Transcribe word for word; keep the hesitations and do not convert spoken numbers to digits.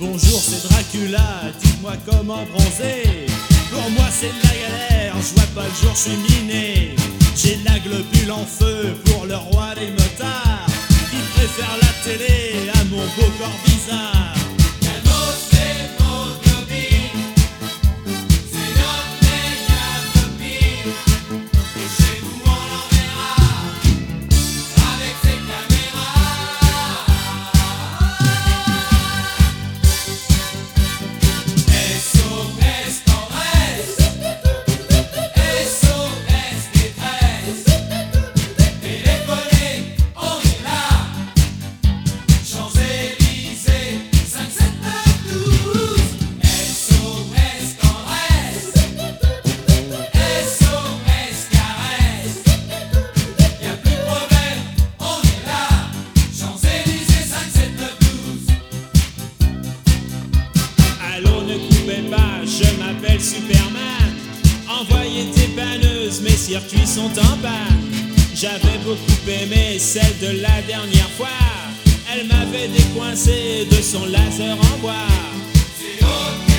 Bonjour, c'est Dracula, dites-moi comment bronzer. Pour moi c'est de la galère, je vois pas le jour, je suis miné. J'ai la globule en feu pour le roi des motards, qui préfère la télé à mon beau corps bizarre. Je m'appelle Superman. Envoyez tes panneuses, mes circuits sont en panne. J'avais beaucoup aimé celle de la dernière fois. Elle m'avait décoincé de son laser en bois.